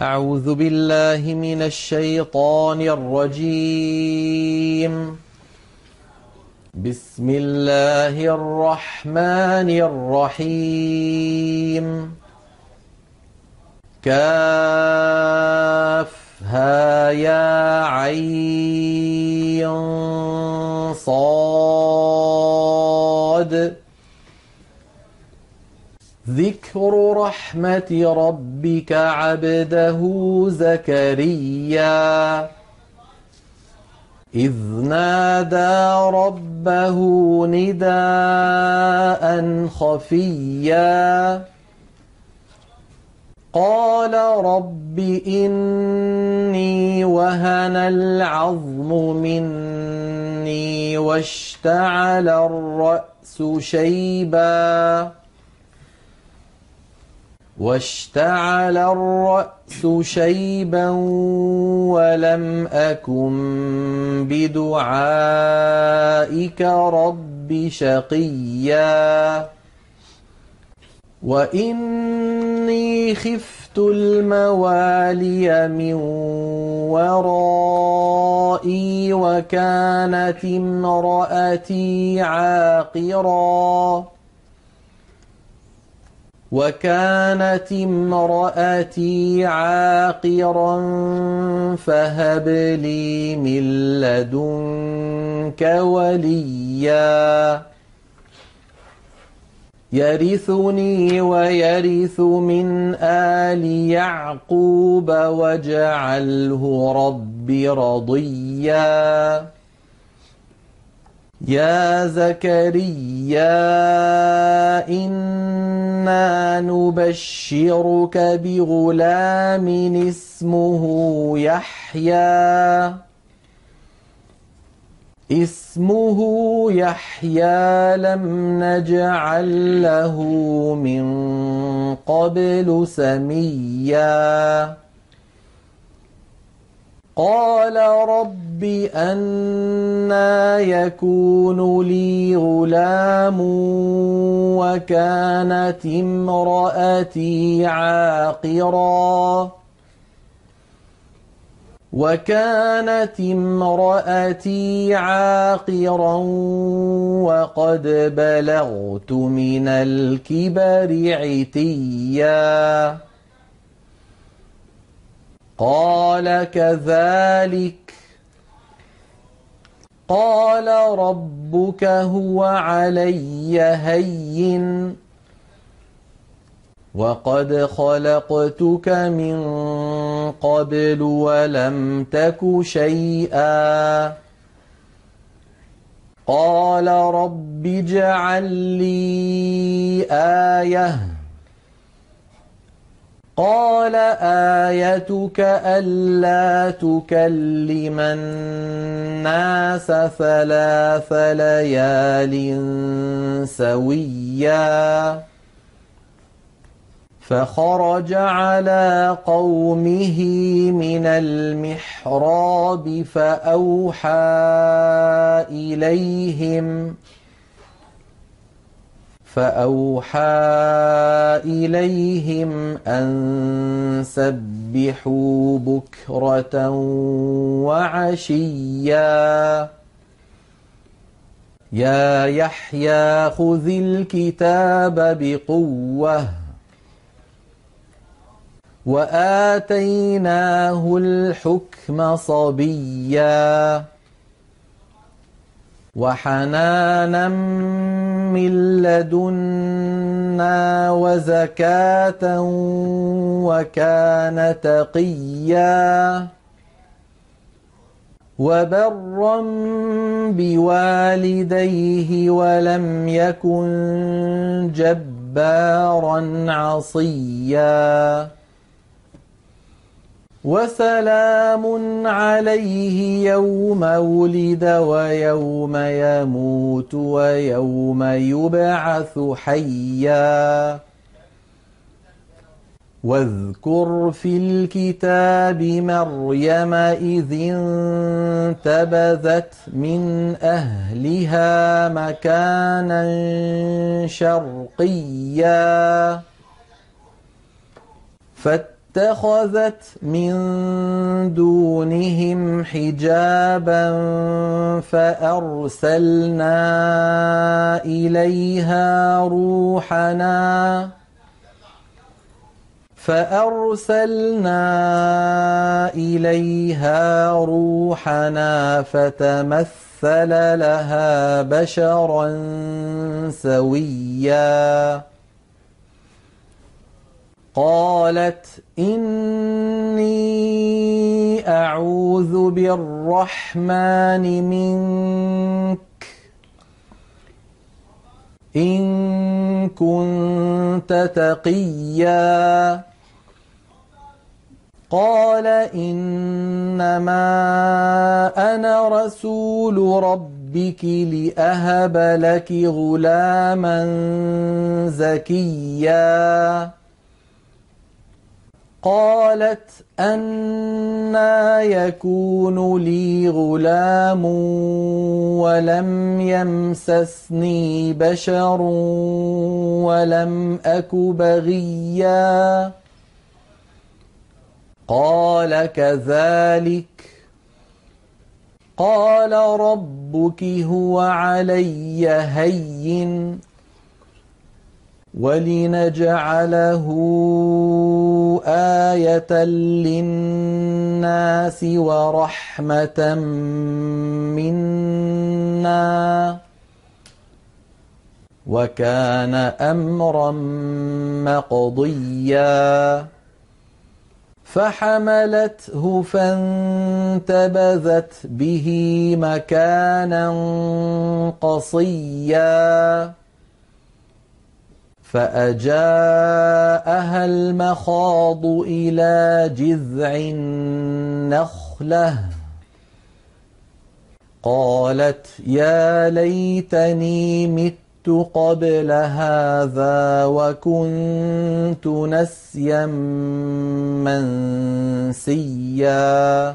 أعوذ بالله من الشيطان الرجيم. بسم الله الرحمن الرحيم. كافها يا عين صاد. ذكر رحمة ربك عبده زكريا إذ نادى ربه نداء خفيا قال رب إني وهن العظم مني واشتعل الرأس شيبا ولم أكن بدعائك رب شقيا وإني خفت الموالي من ورائي وكانت امرأتي عاقرا فهب لي من لدنك وليا يرثني ويرث من آل يعقوب واجعله رب رضيا يا زكريا إنا نبشرك بغلام اسمه يحيى لم نجعل له من قبل سميا قال رب أنى يكون لي غلام وكانت امرأتي عاقرا وقد بلغت من الكبر عتيا قال كذلك قال ربك هو علي هين وقد خلقتك من قبل ولم تك شيئا قال رب اجعل لي آية قال آيتك ألا تكلم الناس 3 ليال سويا فخرج على قومه من المحراب فأوحى إليهم أن سبحوا بكرة وعشيا يا يحيى خذ الكتاب بقوة وآتيناه الحكم صبيا وحنانا من لدنا وزكاة وكان تقيا وبرا بوالديه ولم يكن جبارا عصيا وسلام عليه يوم ولد ويوم يموت ويوم يبعث حيا واذكر في الكتاب مريم إذ انتبذت من أهلها مكانا شرقيا اتخذت من دونهم حجابا فأرسلنا إليها روحنا فتمثل لها بشرا سويا قالت إني أعوذ بالرحمن منك إن كنت تقيا قال إنما أنا رسول ربك لأهب لك غلاما زكيا قالت أنى يكون لي غلام ولم يمسسني بشر ولم أك بغيا قال كذلك قال ربك هو علي هين ولنجعله آية للناس ورحمة منا وكان أمرا مقضيا فحملته فانتبذت به مكانا قصيا فأجاءها المخاض إلى جذع النخلة قالت يا ليتني مت قبل هذا وكنت نسيا منسيا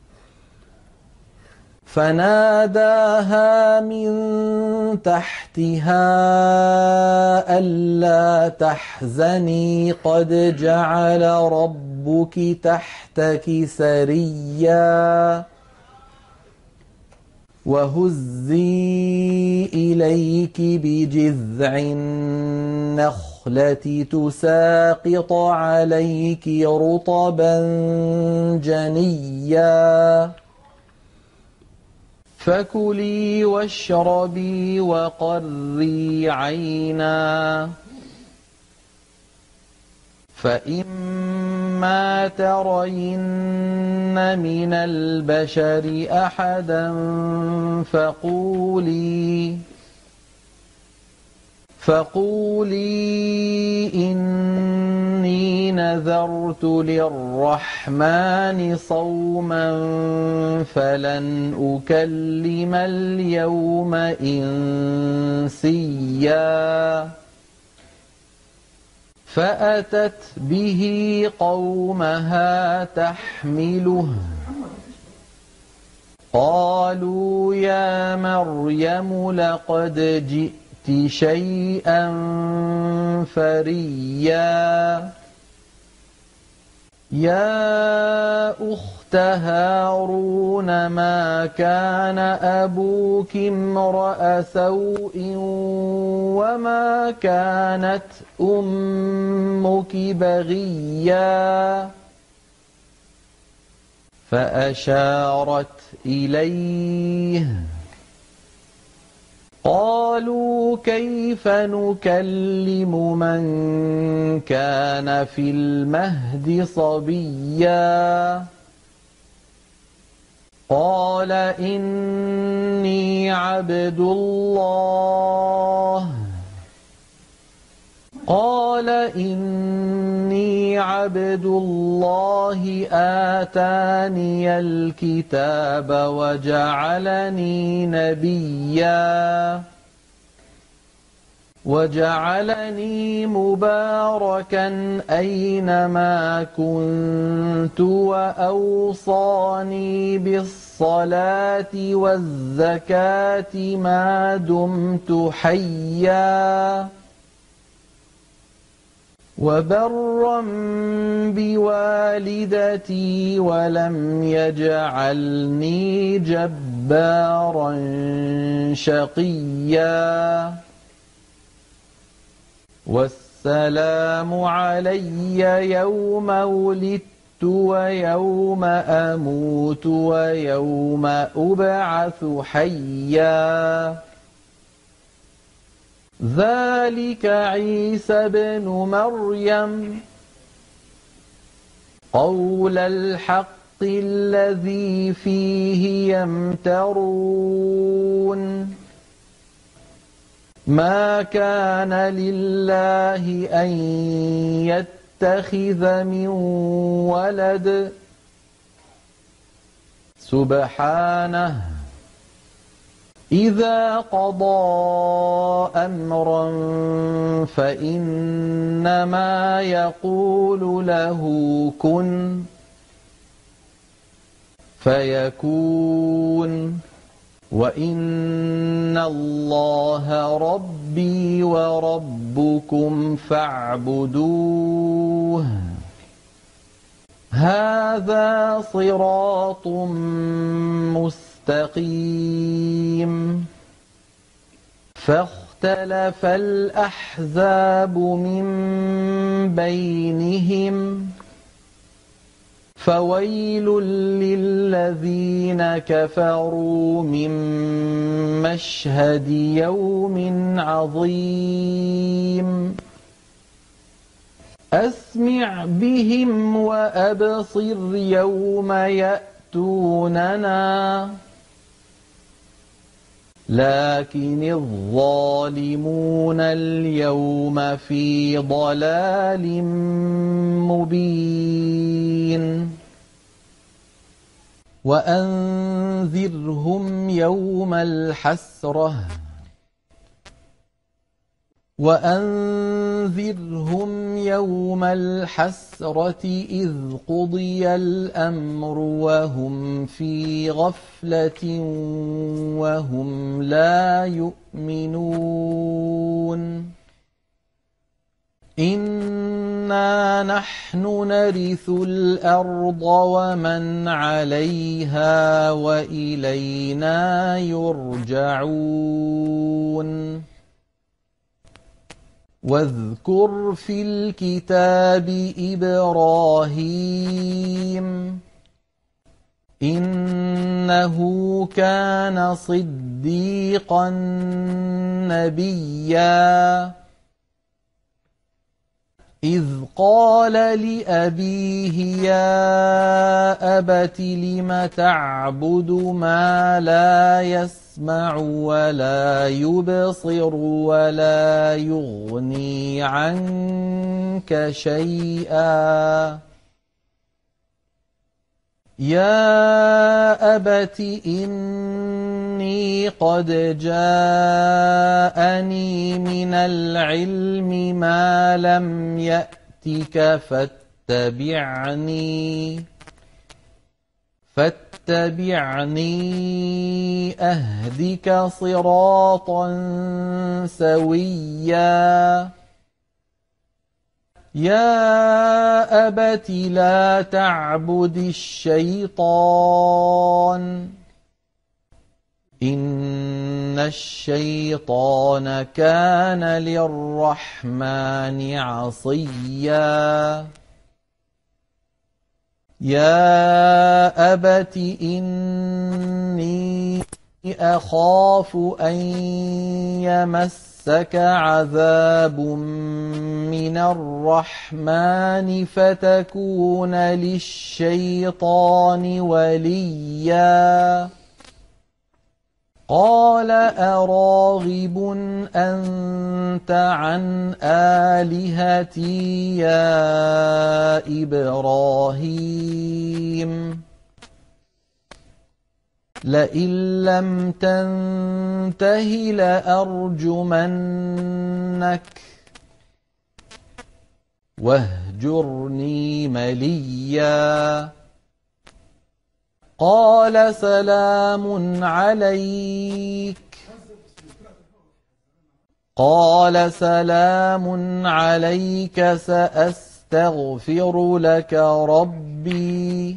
فناداها من تحتها ألا تحزني قد جعل ربك تحتك سريا وهزي إليك بجذع النخلة تساقط عليك رطبا جنيا فكلي واشربي وقري عينا فإما ترين من البشر أحدا فقولي إني نذرت للرحمن صوما فلن أكلم اليوم إنسيا فأتت به قومها تحمله قالوا يا مريم لقد جئت شيئا فريا يا أخت هارون ما كان أبوك امرأ سوء وما كانت أمك بغيا فأشارت إليه قالوا كيف نكلم من كان في المهد صبيا قال إني عبد الله آتاني الكتاب وجعلني مباركا أينما كنت وأوصاني بالصلاة والزكاة ما دمت حيا وبرا بوالدتي ولم يجعلني جبارا شقيا والسلام علي يوم ولدت ويوم أموت ويوم أبعث حيا ذلك عيسى بن مريم قول الحق الذي فيه يمترون ما كان لله أن يتخذ من ولد سبحانه إذا قضى أمرا فإنما يقول له كن فيكون وإن الله ربي وربكم فاعبدوه هذا صراط مستقيم فاختلف الأحزاب من بينهم فويل للذين كفروا من مشهد يوم عظيم أسمع بهم وأبصر يوم يأتوننا لكن الظالمون اليوم في ضلال مبين وأنذرهم يوم الحسرة إذ قضي الأمر وهم في غفلة وهم لا يؤمنون إنا نحن نرث الأرض ومن عليها وإلينا يرجعون واذكر في الكتاب إبراهيم إنه كان صديقا نبيا إذ قال لأبيه يا أبت لم تعبد ما لا يسمع ولا يبصر ولا يغني عنك شيئا يا أبت إني قد جاءني من العلم ما لم يأتك فاتبعني أهدك صراطا سويا يا أبت لا تعبد الشيطان إن الشيطان كان للرحمن عصيا يا أبت إني أخاف أن يمسك عذاب من الرحمن فتكون للشيطان وليا قال أراغب أنت عن آلهتي يا إبراهيم لئن لم تنته لأرجمنك واهجرني مليا قال سلام عليك قال سلام عليك سأستغفر لك ربي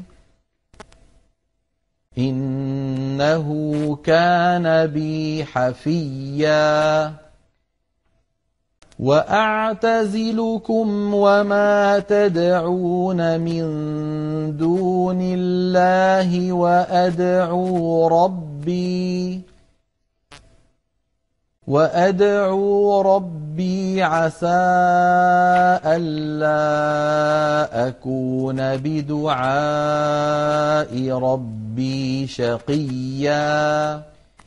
إنه كان بي حفيا وأعتزلكم وما تدعون من دون الله وأدعو ربي عسى ألا أكون بدعاء ربي شقيا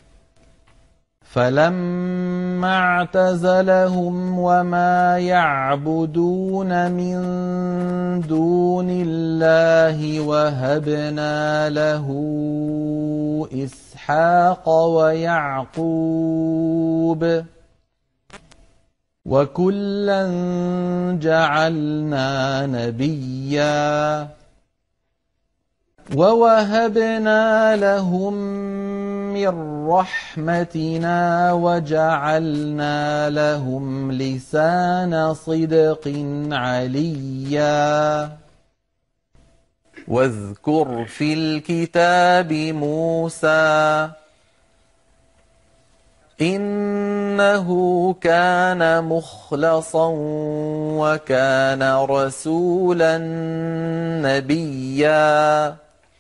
فلما اعتزلهم وما يعبدون من دون الله وهبنا له إسحاق ويعقوب وكلا جعلنا نبيا ووهبنا لهم من رحمتنا وجعلنا لهم لسان صدق عليا واذكر في الكتاب موسى إنه كان مخلصا وكان رسولا نبيا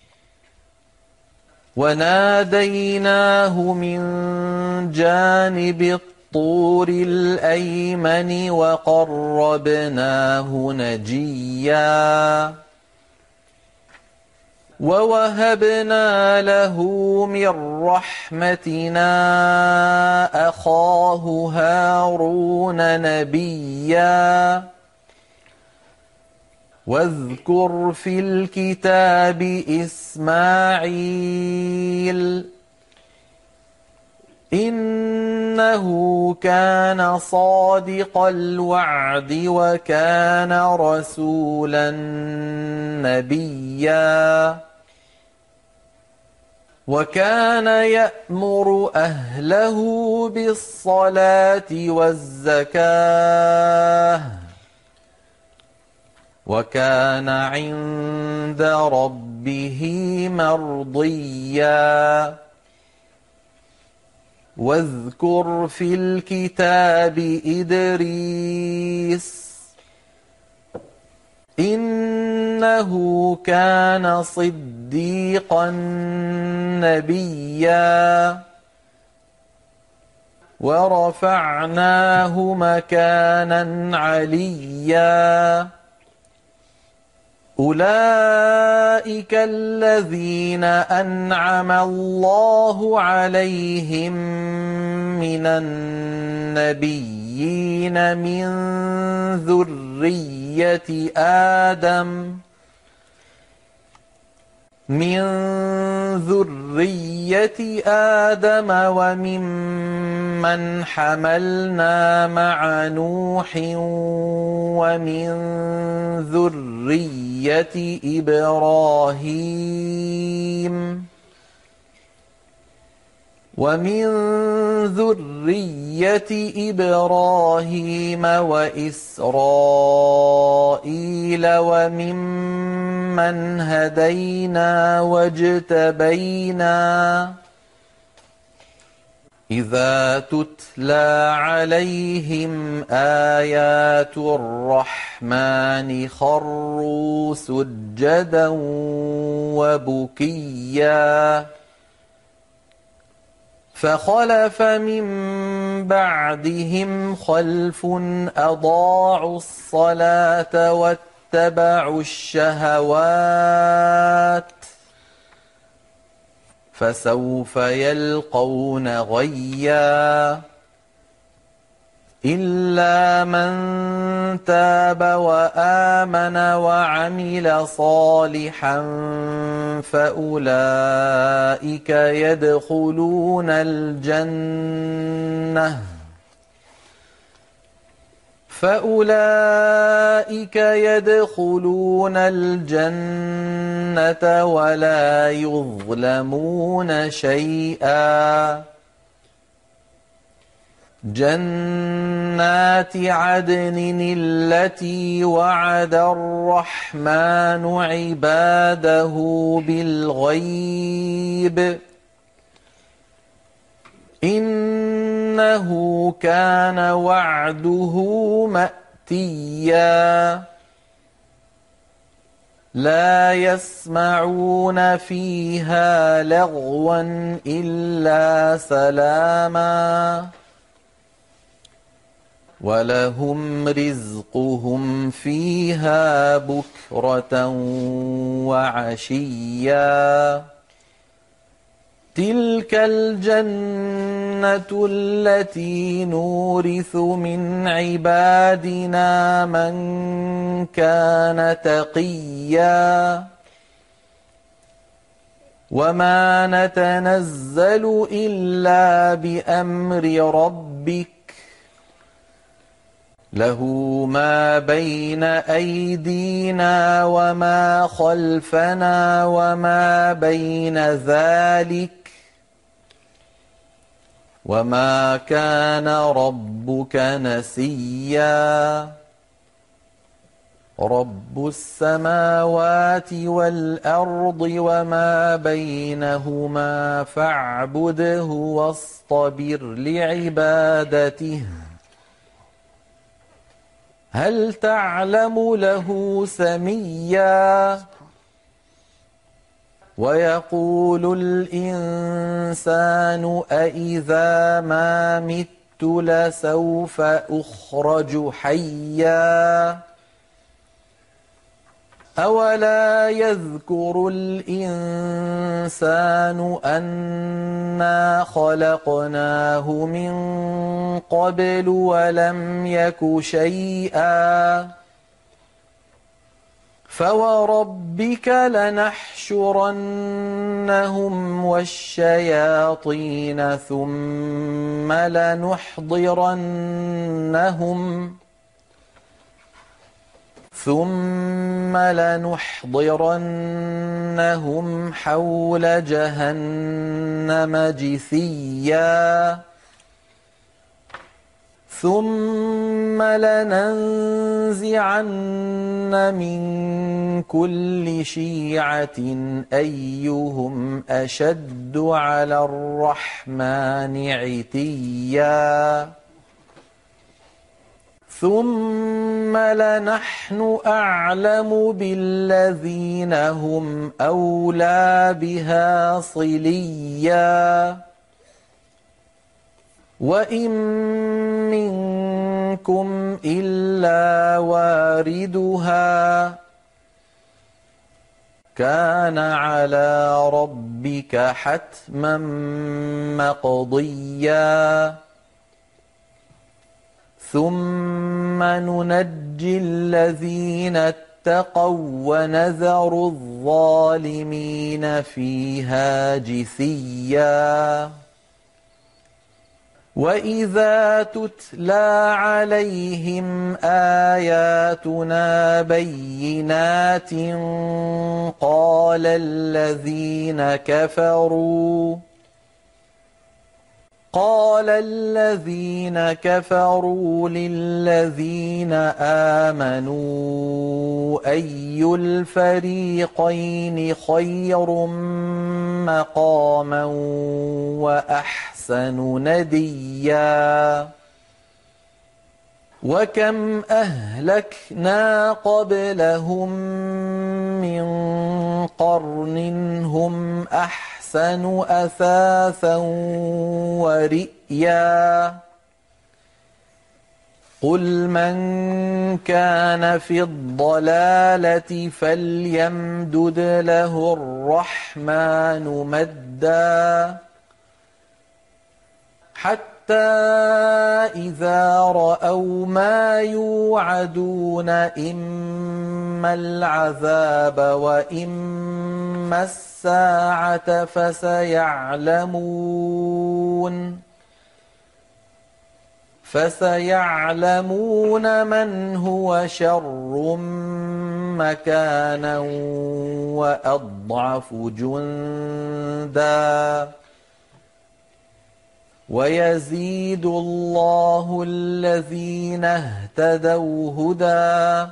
وناديناه من جانب الطور الأيمن وقربناه نجيا ووهبنا له من رحمتنا أخاه هارون نبيا واذكر في الكتاب إسماعيل إنه كان صادق الوعد وكان رسولا نبيا وكان يأمر أهله بالصلاة والزكاة وكان عند ربه مرضيا واذكر في الكتاب إدريس إنه كان صديقا نبيا ورفعناه مكانا عليا أولئك الذين أنعم الله عليهم من النبيين من ذرية آدم وممن حملنا مع نوح ومن ذرية إبراهيم وإسرائيل وممن هدينا واجتبينا إذا تتلى عليهم آيات الرحمن خروا سجدا وبكيا فخلف من بعدهم خلف أضاعوا الصلاة واتبعوا الشهوات فسوف يلقون غيا إلا من تاب وآمن وعمل صالحا فأولئك يدخلون الجنة ولا يظلمون شيئا جنات عدن التي وعد الرحمن عباده بالغيب إنه كان وعده مأتيا لا يسمعون فيها لغوا إلا سلاما ولهم رزقهم فيها بكرة وعشيا تلك الجنة التي نورث من عبادنا من كان تقيا وما نتنزل إلا بأمر ربك له ما بين أيدينا وما خلفنا وما بين ذلك وما كان ربك نسيا رب السماوات والأرض وما بينهما فاعبده واصطبر لعبادته هل تعلم له سميا ويقول الإنسان أإذا ما مت لسوف أخرج حيا أولا يذكر الإنسان أنا خلقناه من قبل ولم يك شيئا فوربك لنحشرنهم والشياطين ثم لنحضرنهم حول جهنم جثيا ثم لننزعن من كل شيعة أيهم أشد على الرحمن عتيا ثم لنحن أعلم بالذين هم أولى بها صليا وإن منكم إلا واردها كان على ربك حتما مقضيا ثم ننجي الذين اتقوا ونذر الظالمين فيها جثيا وإذا تتلى عليهم آياتنا بينات قال الذين كفروا للذين آمنوا أي الفريقين خير مقاما وأحسن نديا وكم أهلكنا قبلهم من قرن هم أحسن أثاثا ورئيا قل من كان في الضلالة فليمدد له الرحمن مدا حتى إذا رأوا ما يوعدون إما العذاب وإما الساعة فسيعلمون من هو شر مكانا وأضعف جندا ويزيد الله الذين اهتدوا هدى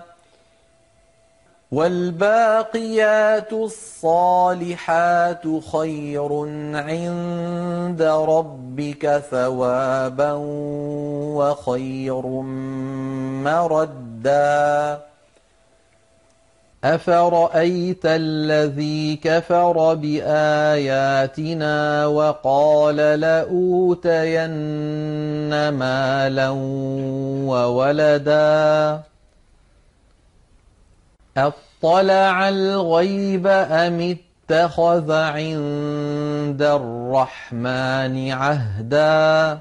والباقيات الصالحات خير عند ربك ثوابا وخير مردا أفرأيت الذي كفر بآياتنا وقال لأوتين مالا وولدا أطلع الغيب أم اتخذ عند الرحمن عهدا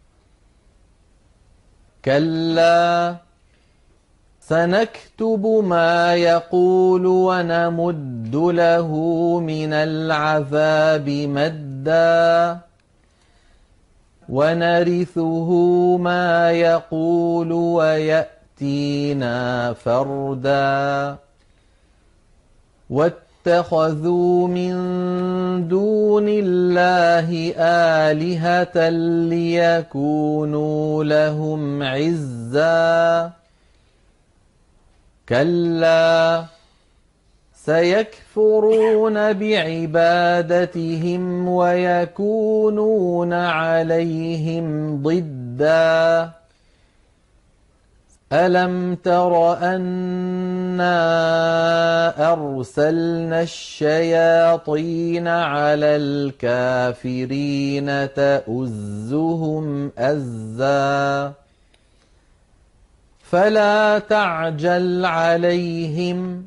كلا سنكتب ما يقول ونمد له من العذاب مدا ونرثه ما يقول ويأتينا فردا واتخذوا من دون الله آلهة ليكونوا لهم عزا كلا سيكفرون بعبادتهم ويكونون عليهم ضدا ألم تر أنا أرسلنا الشياطين على الكافرين تؤزهم أزا فلا تعجل عليهم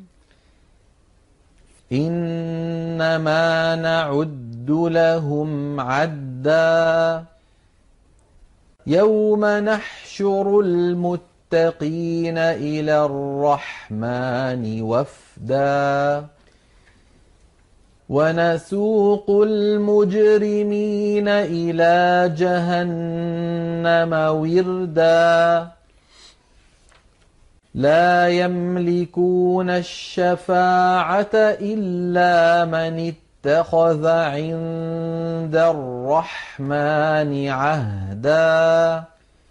إنما نعد لهم عدا يوم نحشر المتقين إلى الرحمن وفدا ونسوق المجرمين إلى جهنم وردا لا يملكون الشفاعة إلا من اتخذ عند الرحمن عهدا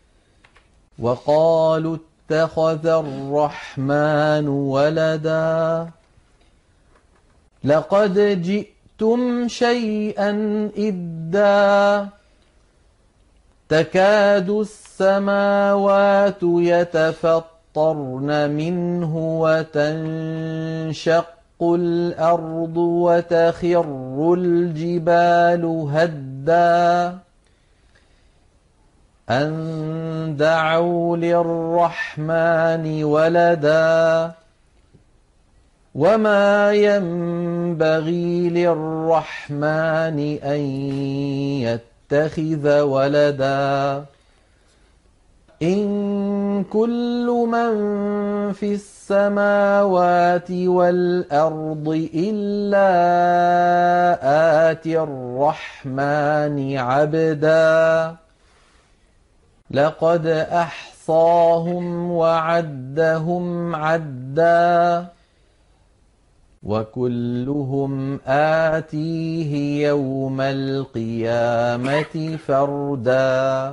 وقالوا اتخذ الرحمن ولدا لقد جئتم شيئا إدا تكاد السماوات يتفطرن منه وتنشق الأرض وتخر الجبال هدا أن دعوا للرحمن ولدا وما ينبغي للرحمن أن يتخذ ولدا إن كل من في السماوات والأرض إلا آتي الرحمن عبدا لقد أحصاهم وعدهم عدا وكلهم آتيه يوم القيامة فردا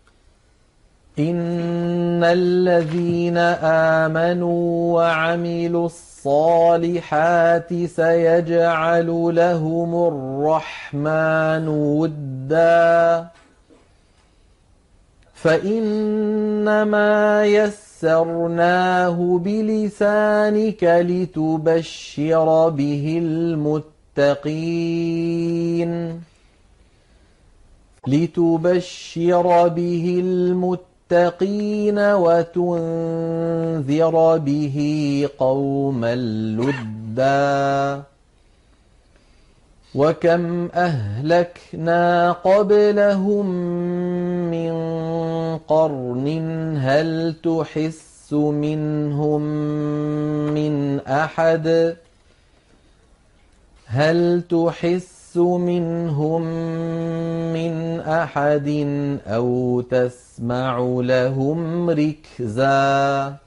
إن الذين آمنوا وعملوا الصالحات سيجعل لهم الرحمن ودا فإنما يسرناه بلسانك لتبشر به المتقين وتنذر به قوما لدا وكم أهلكنا قبلهم من قرن هل تحس منهم من أحد أو تسمع لهم ركزا